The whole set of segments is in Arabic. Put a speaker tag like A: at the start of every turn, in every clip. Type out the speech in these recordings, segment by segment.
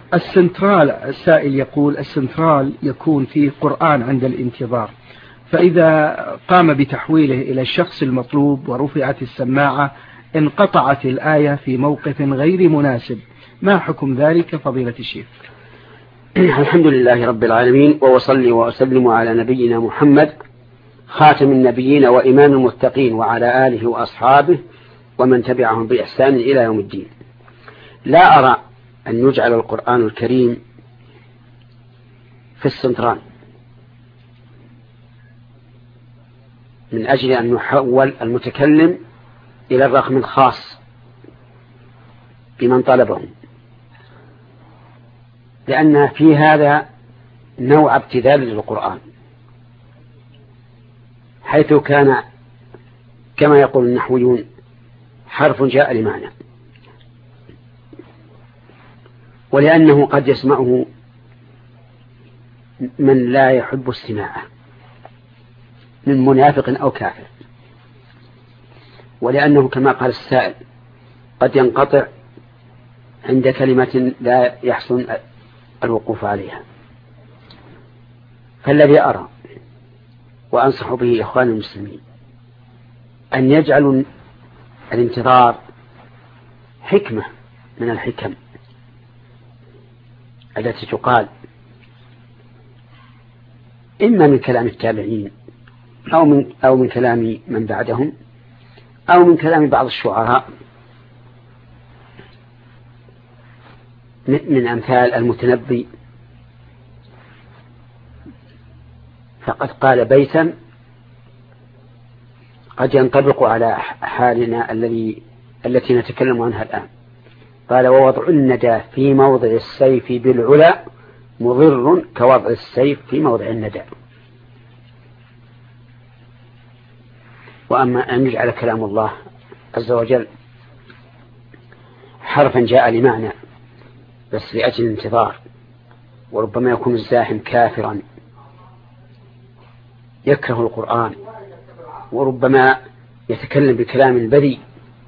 A: السنترال، السائل يقول السنترال يكون فيه قرآن عند الانتظار، فإذا قام بتحويله إلى الشخص المطلوب ورفعت السماعة انقطعت الآية في موقف غير مناسب، ما حكم ذلك فضيلة الشيخ؟
B: الحمد لله رب العالمين، وأصلي وأسلم على نبينا محمد خاتم النبيين وإمام المتقين وعلى آله وأصحابه ومن تبعهم بإحسان إلى يوم الدين. لا أرى أن يجعل القرآن الكريم في السنتران من أجل أن يحول المتكلم إلى الرقم الخاص بمن طلبه، لأن في هذا نوع ابتذال للقرآن، حيث كان كما يقول النحويون حرف جاء لمعنى، ولأنه قد يسمعه من لا يحب استماعه من منافق أو كافر، ولأنه كما قال السائل قد ينقطع عند كلمة لا يحسن الوقوف عليها. فالذي أرى وأنصح به إخوان المسلمين أن يجعلوا الانتظار حكمة من الحكم التي تقال إما من كلام التابعين أو من كلام من بعدهم أو من كلام بعض الشعراء من أمثال المتنبي، فقد قال بيتا قد ينطبق على حالنا التي نتكلم عنها الآن. قال: ووضع الندى في موضع السيف بالعلا مضر كوضع السيف في موضع الندى. وأما أن يجعل كلام الله عز وجل حرفا جاء لمعنى بس لأجل الانتظار، وربما يكون الزاحم كافرا يكره القرآن وربما يتكلم بكلام بذيء،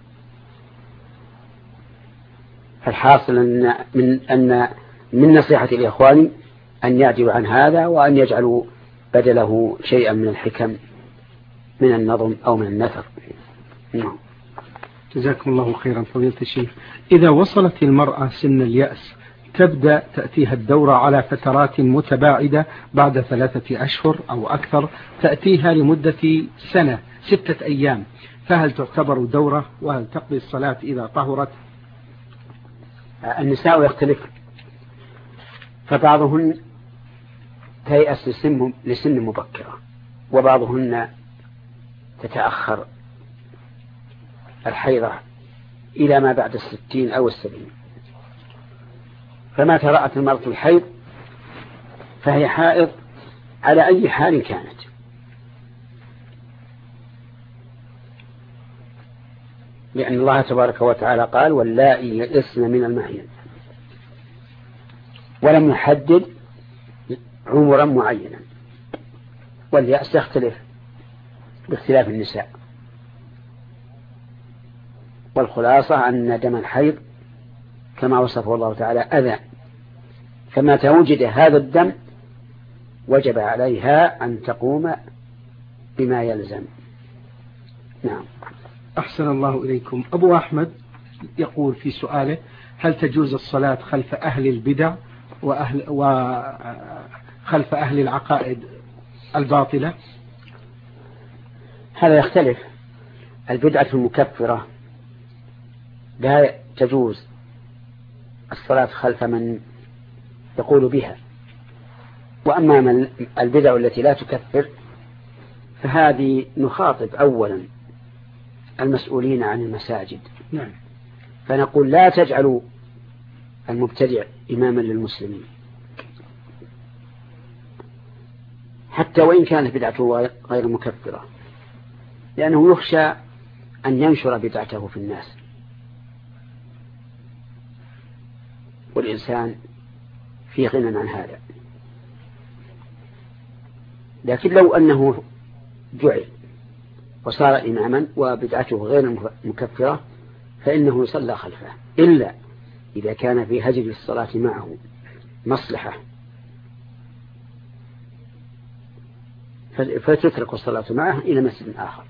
B: فالحاصل أن من نصيحة الإخوان أن يعدلوا عن هذا وأن يجعلوا بدله شيئا من الحكم من النظم أو من النثر. نعم.
A: جزاكم الله خيرا فضيلة الشيخ. إذا وصلت المرأة سن اليأس تبدأ تأتيها الدورة على فترات متباعدة، بعد 3 أشهر أو أكثر تأتيها لمدة سنة 6 أيام، فهل تعتبر دورة وهل تقضي الصلاة إذا طهرت؟
B: النساء يختلف، فبعضهن تيأس لسن مبكرة، وبعضهن تتأخر الحيضة إلى ما بعد 60 أو 70. فما ترأت المرأة الحيض فهي حائض على أي حال كانت، لأن الله تبارك وتعالى قال: واللائي يئسن من المحيض، ولم يحدد عمرا معينا، واليأس يختلف باختلاف النساء. والخلاصة أن دم الحيض كما وصفه الله تعالى أذى، فمتى وجد هذا الدم وجب عليها أن تقوم بما يلزم. نعم.
A: أحسن الله إليكم. أبو أحمد يقول في سؤاله: هل تجوز الصلاة خلف أهل البدع وخلف أهل العقائد الباطلة؟
B: هذا يختلف. البدعة المكفرة لا تجوز الصلاة خلف من يقول بها، وأما من البدع التي لا تكفر فهذه نخاطب أولا المسؤولين عن المساجد.
A: نعم.
B: فنقول: لا تجعلوا المبتدع إماما للمسلمين، حتى وإن كانت بدعته غير مكفرة، لأنه يخشى أن ينشر بدعته في الناس، والإنسان في غنى عن هذا. لكن لو أنه جعل وصار إماما وبدعته غير مكفرة فإنه يصلى خلفه، إلا إذا كان في هجر الصلاة معه مصلحة فتترك الصلاة معه إلى مسجد آخر.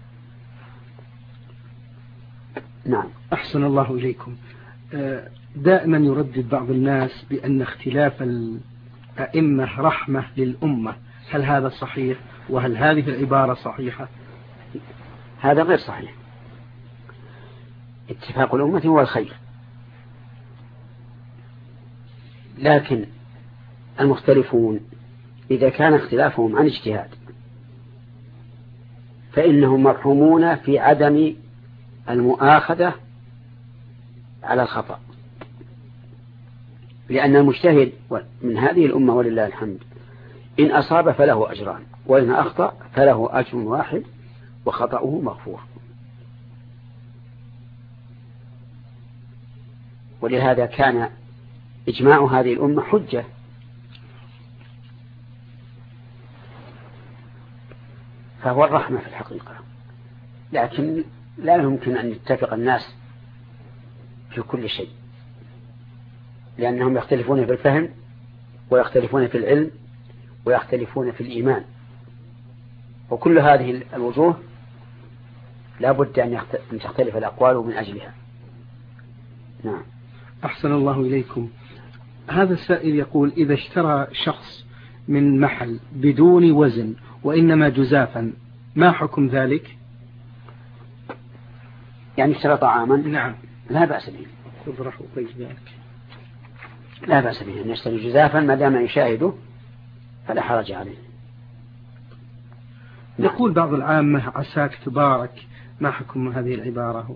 B: نعم.
A: أحسن الله إليكم. دائما يردد بعض الناس بأن اختلاف الأئمة رحمة للأمة، هل هذا صحيح؟ وهل هذه العبارة صحيحة؟
B: هذا غير صحيح. اتفاق الأمة هو الخير، لكن المختلفون إذا كان اختلافهم عن اجتهاد فإنهم مرحومون في عدم المؤاخذة على الخطأ، لأن المجتهد من هذه الأمة ولله الحمد إن أصاب فله أجران، وإن أخطأ فله أجر واحد وخطأه مغفور. ولهذا كان إجماع هذه الأمة حجة. فهو الرحمة في الحقيقة، لكن لا يمكن أن يتفق الناس في كل شيء، لأنهم يختلفون في الفهم ويختلفون في العلم ويختلفون في الإيمان، وكل هذه الوجوه لا بد أن تختلف الأقوال من أجلها. نعم.
A: أحسن الله إليكم. هذا السائل يقول: إذا اشترى شخص من محل بدون وزن وإنما جزافا، ما حكم ذلك؟
B: يعني اشترى طعاما؟
A: نعم.
B: لا بأس به. لا بأس به أن يشتري جزافا ما دام يشاهده فلا حرج عليه.
A: يقول بعض العامة: عساك تبارك، ما حكم هذه العبارة؟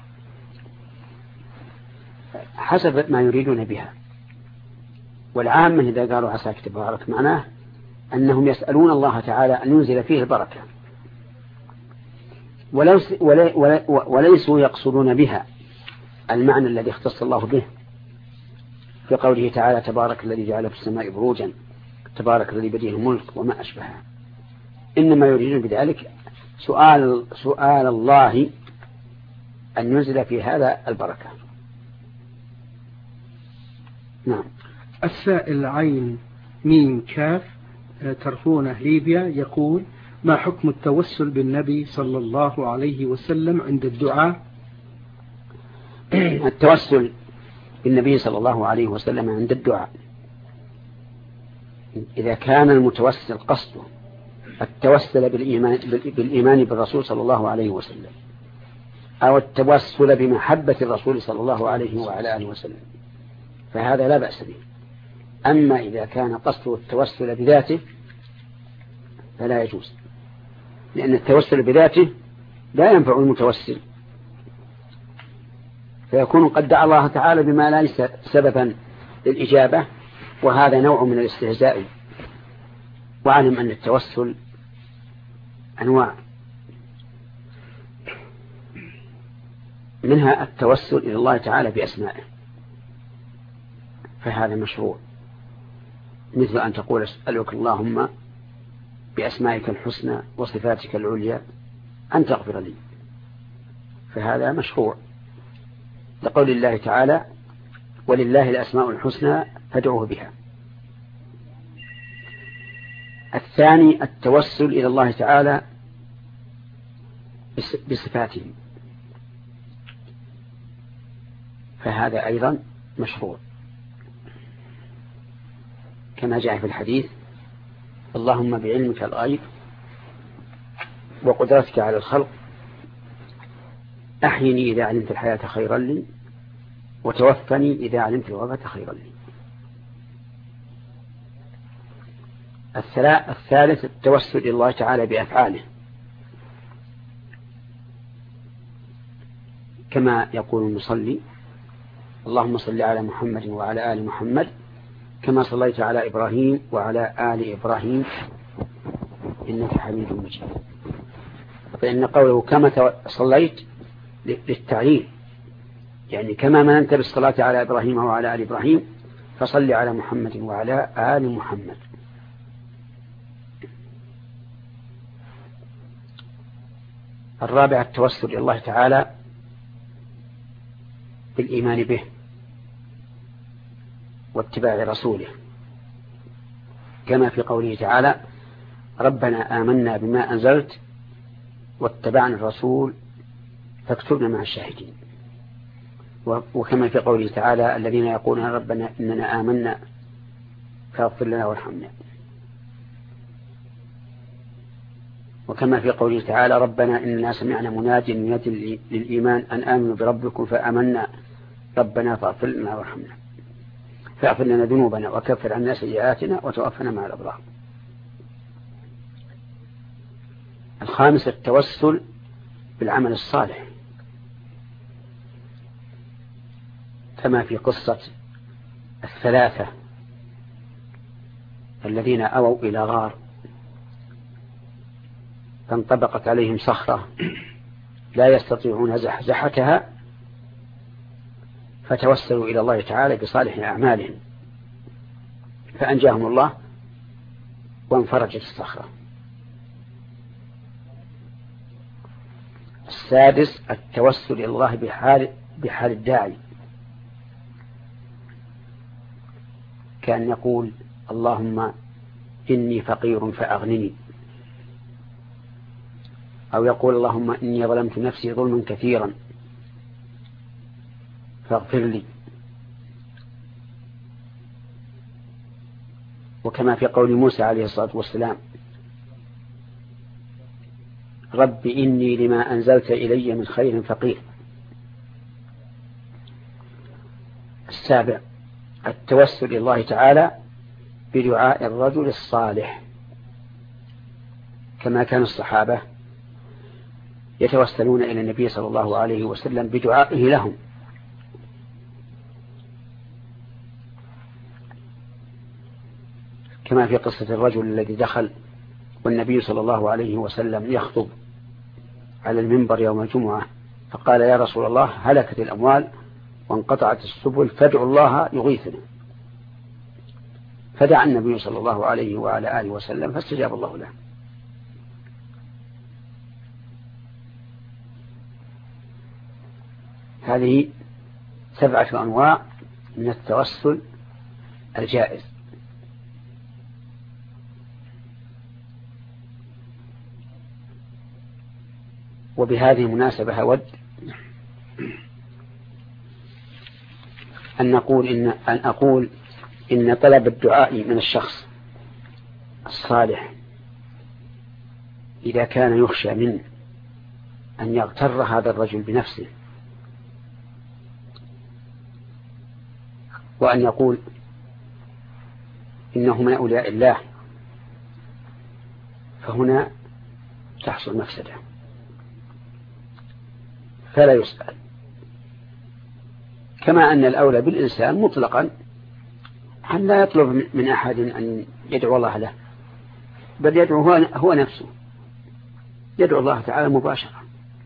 B: حسب ما يريدون بها. والعامة إذا قالوا عساك تبارك معناه أنهم يسألون الله تعالى أن ينزل فيه البركة، وليسوا يقصدون بها المعنى الذي اختص الله به في قوله تعالى: تبارك الذي جعل في السماء بروجا، تبارك الذي بيده الملك وما أشبهها. إنما يريدون بذلك سؤال الله أن ينزل في هذا البركة. نعم.
A: السائل عين ميم كاف ترفونه ليبيا يقول: ما حكم التوسل بالنبي صلى الله عليه وسلم عند الدعاء؟
B: التوسل بالنبي صلى الله عليه وسلم عند الدعاء إذا كان المتوسل قصده التوسل بالإيمان بالرسول صلى الله عليه وسلم أو التوسل بمحبة الرسول صلى الله عليه وعلى آله وسلم فهذا لا بأس به. أما إذا كان قصده التوسل بذاته فلا يجوز، لأن التوسل بذاته لا ينفع المتوسل، فيكون قد دعا الله تعالى بما لا ليس سببا للإجابة، وهذا نوع من الاستهزاء. وعلم أن التوسل أنواع، منها التوسل إلى الله تعالى بأسمائه، فهذا مشروع، مثل أن تقول: أسألك اللهم بأسمائك الحسنى وصفاتك العليا أن تغفر لي، فهذا مشروع، لقول الله تعالى: ولله الأسماء الحسنى فادعوه بها. الثاني التوسل إلى الله تعالى بصفاته، فهذا أيضا مشروع، كما جاء في الحديث: اللهم بعلمك الغيب وقدرتك على الخلق أحيني إذا علمت الحياة خيرا لي وتوفني إذا علمت الوفاة خيرا لي. الثالث التوسل إلى الله تعالى بأفعاله، كما يقول المصلي: اللهم صل على محمد وعلى آل محمد كما صليت على إبراهيم وعلى آل إبراهيم إنك حميد مجيد. فإن قوله كما صليت للتعليل، يعني كما مننت بالصلاة على إبراهيم وعلى آل إبراهيم فصل على محمد وعلى آل محمد. الرابع التوسل إلى الله تعالى بالإيمان به واتباع رسوله، كما في قوله تعالى ربنا آمنا بما أنزلت واتبعنا الرسول فاكتبنا مع الشاهدين. وكما في قوله تعالى الذين يقولون ربنا إننا آمنا فاغفر لنا وارحمنا. وكما في قوله تعالى ربنا إننا سمعنا مناديا ينادي للإيمان أن آمنوا بربكم فآمنا ربنا فاغفر لنا وارحمنا فاغفر لنا ذنوبنا وكفر عنا سيئاتنا وتوفنا مع الأبرار. الخامس التوسل بالعمل الصالح، كما في قصة الثلاثة الذين أووا إلى غار فانطبقت عليهم صخرة لا يستطيعون زحزحتها فتوسلوا إلى الله تعالى بصالح أعمالهم فأنجاهم الله وانفرجت الصخرة. السادس التوسل إلى الله بحال الداعي، كان يقول اللهم إني فقير فأغنني، أو يقول اللهم إني ظلمت نفسي ظلما كثيرا فاغفر لي. وكما في قول موسى عليه الصلاة والسلام رب إني لما أنزلت إلي من خير فقير. السابع التوسل إلى الله تعالى بدعاء الرجل الصالح، كما كان الصحابة يتوسلون إلى النبي صلى الله عليه وسلم بدعائه لهم. كما في قصة الرجل الذي دخل والنبي صلى الله عليه وسلم يخطب على المنبر يوم الجمعة فقال يا رسول الله هلكت الأموال وانقطعت السبل فادعوا الله يغيثنا، فدعا النبي صلى الله عليه وعلى آله وسلم فاستجاب الله له. هذه 7 أنواع من التوسل الجائز. وبهذه المناسبة أود أن أقول إن طلب الدعاء من الشخص الصالح إذا كان يخشى منه أن يغتر هذا الرجل بنفسه وأن يقول إنه من أولياء الله، فهنا تحصل مفسدة، فلا يسأل. كما أن الأولى بالإنسان مطلقا أن لا يطلب من أحد أن يدعو الله له، بل يدعو هو نفسه، يدعو الله تعالى مباشرة.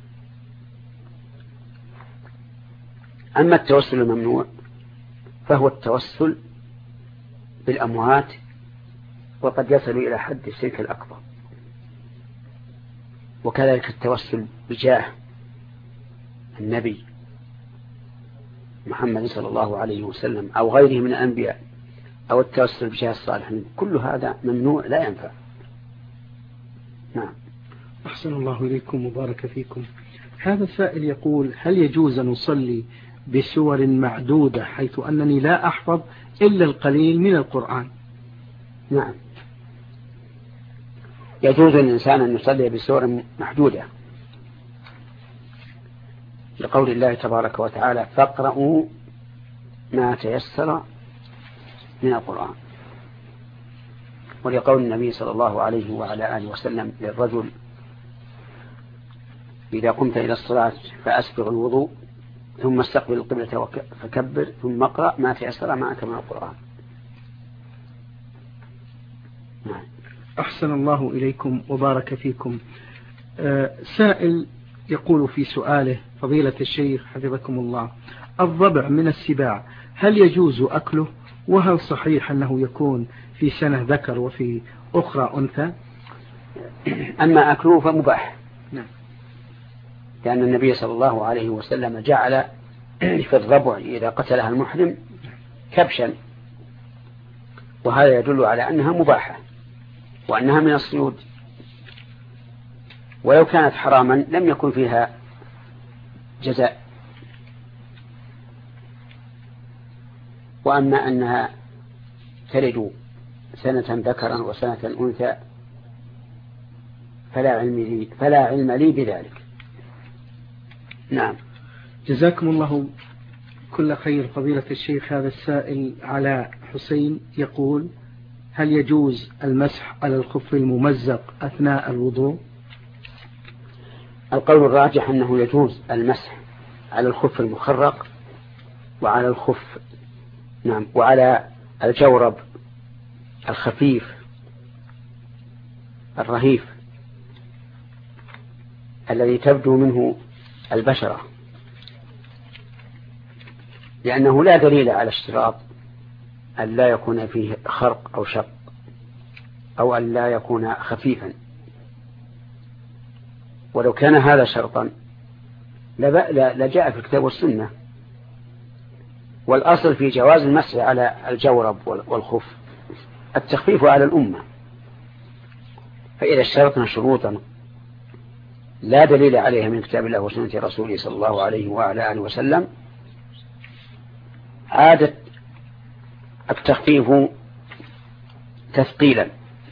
B: أما التوسل الممنوع فهو التوسل بالأموات، وقد يصل إلى حد الشرك الأكبر. وكذلك التوسل بجاه النبي محمد صلى الله عليه وسلم أو غيره من الأنبياء، أو التوسل بجاه الصالحين، كل هذا ممنوع لا ينفع. نعم.
A: أحسن الله إليكم وبارك فيكم. هذا السائل يقول هل يجوز أن نصلي بسور معدودة حيث أنني لا أحفظ إلا القليل من القرآن؟
B: نعم، يجوز للإنسان أن يصلي بسور محدودة لقول الله تبارك وتعالى فاقرؤوا ما تيسر من القرآن، ولقول النبي صلى الله عليه وعلى آله وسلم للرجل إذا قمت إلى الصلاة فأسبغ الوضوء ثم استقبل القبلة فكبر ثم اقرأ ما تيسر معك من القرآن. نعم.
A: أحسن الله إليكم وبارك فيكم. سائل يقول في سؤاله فضيلة الشيخ حفظكم الله الضبع من السباع هل يجوز أكله؟ وهل صحيح أنه يكون في سنة ذكر وفي أخرى أنثى؟
B: أما أكله فمباح،
A: نعم،
B: لأن النبي صلى الله عليه وسلم جعل في الضبع إذا قتلها المحرم كبشا وهذا يدل على أنها مباحة وأنها من الصيود، ولو كانت حراما لم يكن فيها جزاء. وأما أنها تلد سنة ذكرا وسنة أنثى فلا علم لي بذلك. نعم.
A: جزاكم الله كل خير فضيلة الشيخ. هذا السائل علاء حسين يقول: هل يجوز المسح على الخف الممزق أثناء الوضوء؟
B: القول الراجح أنه يجوز المسح على الخف المخرق وعلى الخف وعلى الجورب الخفيف الرهيف الذي تبدو منه البشرة، لأنه لا دليل على اشتراط أن لا يكون فيه خرق أو شق أو أن لا يكون خفيفا. ولو كان هذا شرطا لجاء في الكتاب والسنة. والأصل في جواز المسح على الجورب والخف التخفيف على الأمة. فإذا اشترطنا شروطا لا دليل عليها من كتاب الله وسنة رسوله صلى الله عليه وعلى آله وسلم عادت التخفيف تثقيلا.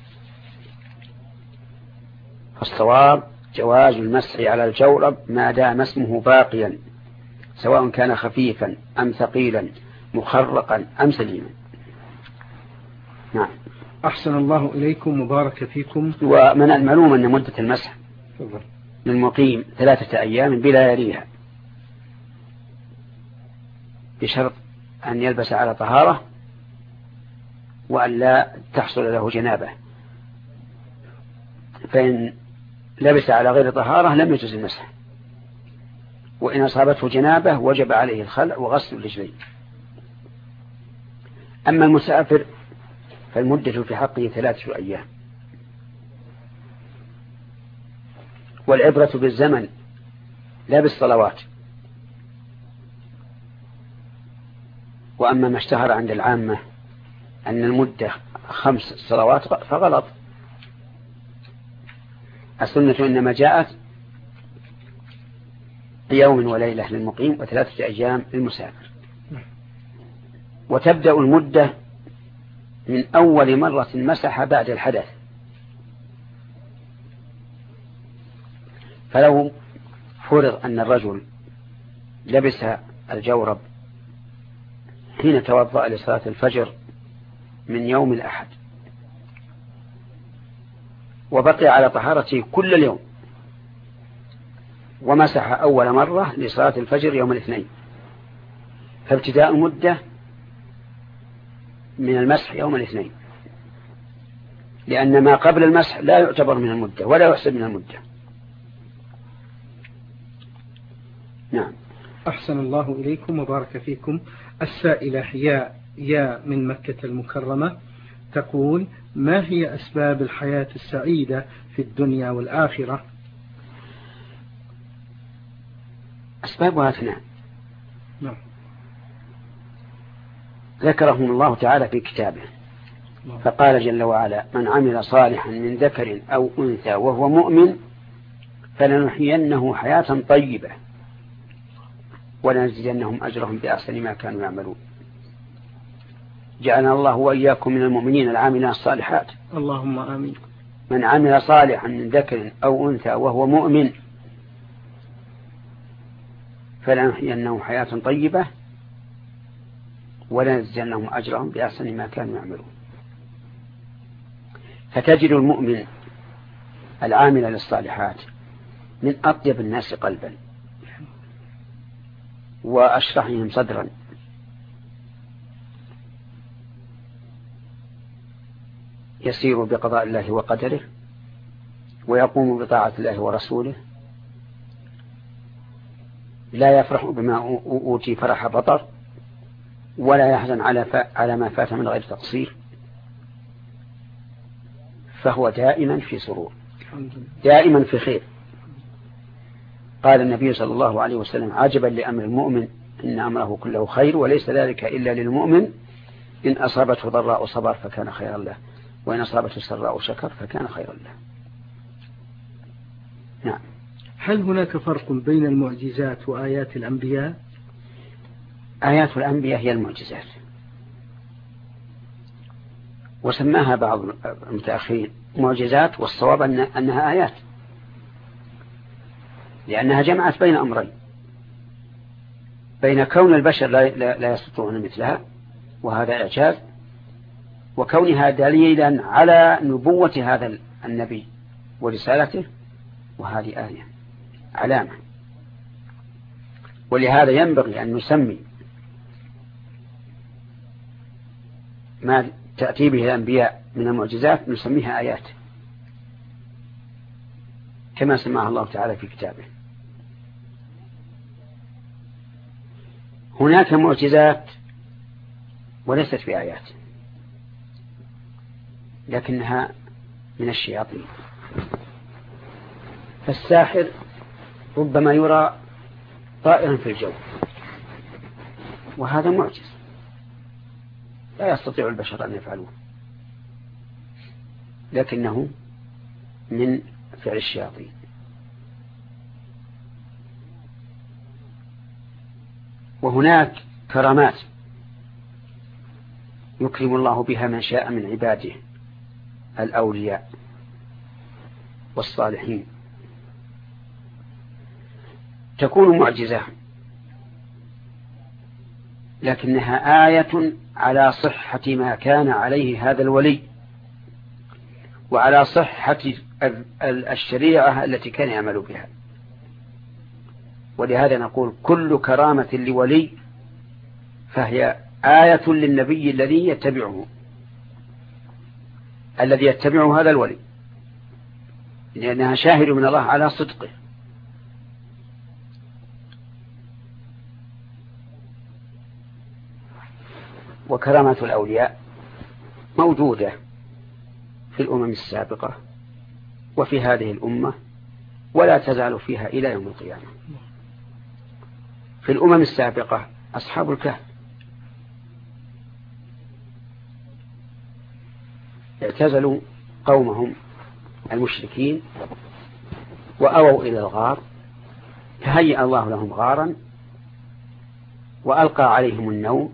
B: فالصواب جواز المسح على الجورب ما دام اسمه باقيا، سواء كان خفيفا أم ثقيلا، مخرقا أم سليما. نعم.
A: أحسن الله إليكم وبارك فيكم.
B: ومن المعلوم أن مدة المسح للمقيم 3 أيام بلا يليها، بشرط أن يلبس على طهارة وأن لا تحصل له جنابة. فإن لبس على غير طهارة لم يجوز المسح، وإن أصابته جنابة وجب عليه الخلع وغسل الرجلين. أما المسافر فالمدة في حقه 3 أيام. والعبرة بالزمن لا بالصلوات. وأما ما اشتهر عند العامة أن المدة 5 صلوات فغلط. السنة إنما جاءت يوم وليلة للمقيم و3 أيام للمسافر. وتبدأ المدة من أول مرة مسح بعد الحدث. فلو فرض أن الرجل لبس الجورب حين توضأ لصلاة الفجر من يوم الأحد وبقي على طهارته كل اليوم ومسح أول مرة لصلاة الفجر يوم الاثنين، فابتداء المدة من المسح يوم الاثنين، لأن ما قبل المسح لا يعتبر من المدة ولا يحسب من المدة. نعم.
A: أحسن الله إليكم وبارك فيكم. السائلة يا من مكة المكرمة تقول: ما هي أسباب الحياة السعيدة في الدنيا والآخرة؟
B: أسبابها 2.
A: نعم.
B: ذكرهم الله تعالى في كتابه فقال جل وعلا: من عمل صالحا من ذكر أو أنثى وهو مؤمن فلنحيينه حياة طيبة ولنجزينهم أجرهم بأحسن ما كانوا يعملون. جعلنا الله وإياكم من المؤمنين العاملين الصالحات.
A: اللهم آمين.
B: من عمل صالحا من ذكر أو أنثى وهو مؤمن فلنحيينه حياة طيبة ولنجزينهم أجرهم بأحسن ما كانوا يعملون. فتجد المؤمن العامل للصالحات من أطيب الناس قلبا وأشرحهم صدرا، يسير بقضاء الله وقدره ويقوم بطاعة الله ورسوله، لا يفرح بما أوتي فرح بطر ولا يحزن على ما فات من غير تقصير، فهو دائما في سرور دائما في خير. قال النبي صلى الله عليه وسلم: عجبا لأمر المؤمن إن أمره كله خير وليس ذلك إلا للمؤمن إن أصابته ضراء صبر فكان خيرا له، وإن أصابته سراء شكر فكان خيرا له. نعم.
A: هل هناك فرق بين المعجزات وآيات الأنبياء؟
B: آيات الأنبياء هي المعجزات، وسماها بعض المتأخرين معجزات، والصواب أنها آيات، لأنها جمعت بين أمرين: بين كون البشر لا يستطيعون مثلها وهذا إعجاز، وكونها دليلا على نبوة هذا النبي ورسالته وهذه آية علامة. ولهذا ينبغي أن نسمي ما تأتي به الأنبياء من المعجزات نسميها آيات كما سماها الله تعالى في كتابه. هناك معجزات وليست بآيات لكنها من الشياطين، فالساحر ربما يرى طائرا في الجو وهذا معجز لا يستطيع البشر أن يفعلوه، لكنه من فعل الشياطين. وهناك كرامات يكرم الله بها من شاء من عباده الأولياء والصالحين، تكون معجزة لكنها آية على صحة ما كان عليه هذا الولي وعلى صحة الشريعة التي كان يعمل بها. ولهذا نقول كل كرامة لولي فهي آية للنبي الذي يتبعه هذا الولي، لأنها شاهد من الله على صدقه. وكرامة الأولياء موجودة في الأمم السابقة وفي هذه الأمة ولا تزال فيها إلى يوم القيامة. في الأمم السابقة أصحاب الكهف اعتزلوا قومهم المشركين وأووا إلى الغار، فهيأ الله لهم غارا وألقى عليهم النوم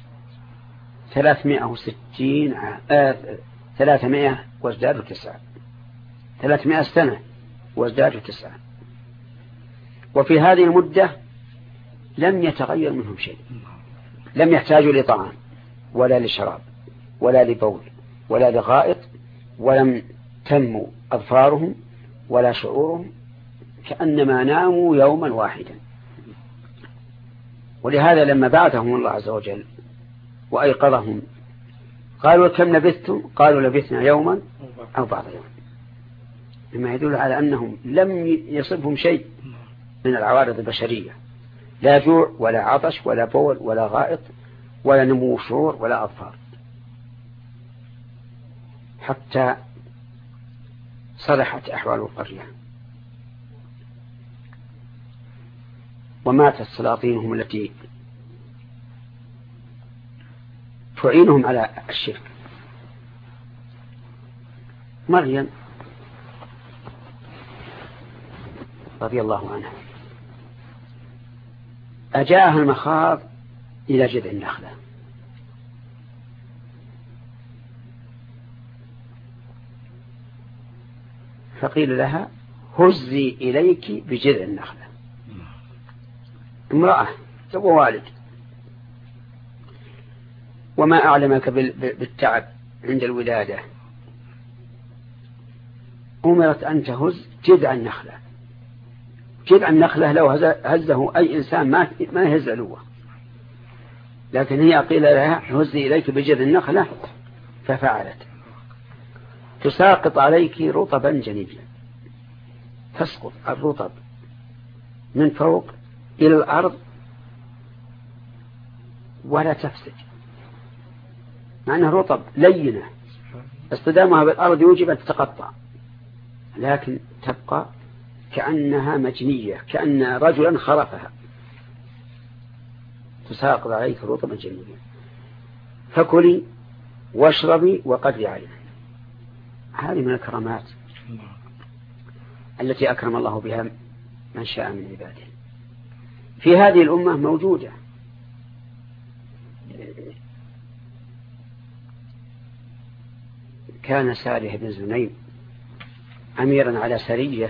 B: 300 سنة وازدادوا 9. وفي هذه المدة لم يتغير منهم شيء، لم يحتاجوا لطعام ولا لشراب ولا لبول ولا لغائط، ولم تنمو أظفارهم ولا شعورهم، كأنما ناموا يوما واحدا. ولهذا لما بعثهم الله عز وجل وأيقظهم قالوا كم لبثتم؟ قالوا لبثنا يوما أو بعض يوم، مما يدل على أنهم لم يصبهم شيء من العوارض البشرية، لا جوع ولا عطش ولا بول ولا غائط ولا نمو شعور ولا أظفار، حتى صلحت أحوال القرية وماتت سلاطينهم التي تعينهم على الشرك. مريم رضي الله عنها أجاءها المخاض إلى جذع النخلة فقيل لها هزي إليك بجذع النخلة. امرأة تبغى والد، وما أعلمك بالتعب عند الولادة، أمرت أن تهز جذع النخلة. جذع النخلة لو هزه أي إنسان ما يهز علوه، لكن هي قيل لها هزي إليك بجذع النخلة ففعلت. تساقط عليك رطبا جنيبا، تسقط الرطب من فوق إلى الأرض ولا تفسد، مع أنها رطب لينة اصطدامها بالأرض يوجب أن تتقطع، لكن تبقى كأنها مجنية، كأن رجلا خرفها. تساقط عليك رطبا جنيبا. فكلي واشربي وقدري عليه. هذه من الكرامات التي أكرم الله بها من شاء من عباده. في هذه الأمة موجودة. كان سالح بن زنيم أميرا على سرية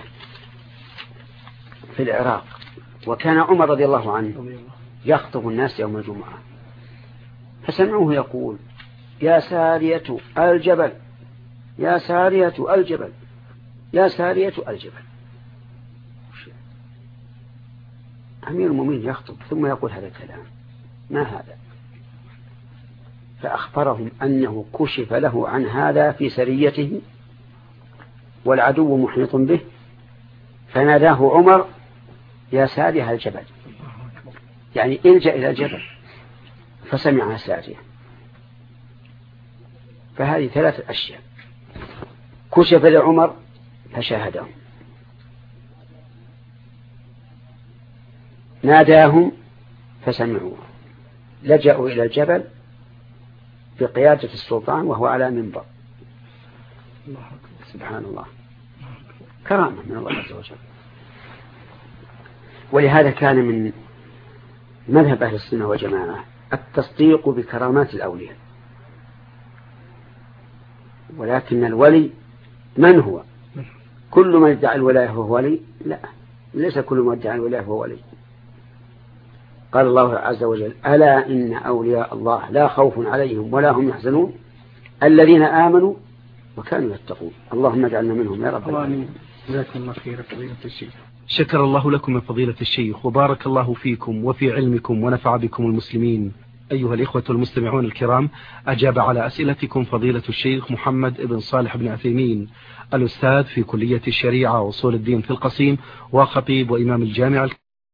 B: في العراق، وكان عمر رضي الله عنه يخطب الناس يوم الجمعة، فسمعوه يقول: يا سارية الجبل، يا سارية الجبل، يا سارية الجبل. أمير المؤمنين يخطب ثم يقول هذا الكلام، ما هذا؟ فأخبرهم أنه كشف له عن هذا في سريته والعدو محيط به، فناداه عمر: يا سارية الجبل، يعني الجأ إلى الجبل. فسمع سارية. فهذه 3 أشياء: كشف لعمر فشاهدهم، ناداهم فسمعوه، لجأوا إلى الجبل بقيادة السلطان وهو على منبر. سبحان الله، كرامة من الله عز وجل. ولهذا كان من مذهب أهل السنة والجماعة التصديق بكرامات الأولياء. ولكن الولي من هو؟ كل من ادعى الولاية هو ولي؟ لا، ليس كل من ادعى الولاية هو ولي. قال الله عز وجل: ألا إن أولياء الله لا خوف عليهم ولا هم يحزنون الذين آمنوا وكانوا يتقون. اللهم اجعلنا منهم يا رب العالمين.
A: جزاكم الله خير فضيلة الشيخ.
C: شكر الله لكم من فضيلة الشيخ، وبارك الله فيكم وفي علمكم ونفع بكم المسلمين. أيها الإخوة المستمعون الكرام، أجاب على أسئلتكم فضيلة الشيخ محمد بن صالح بن عثيمين، الأستاذ في كلية الشريعة وأصول الدين في القصيم، وخطيب وإمام الجامع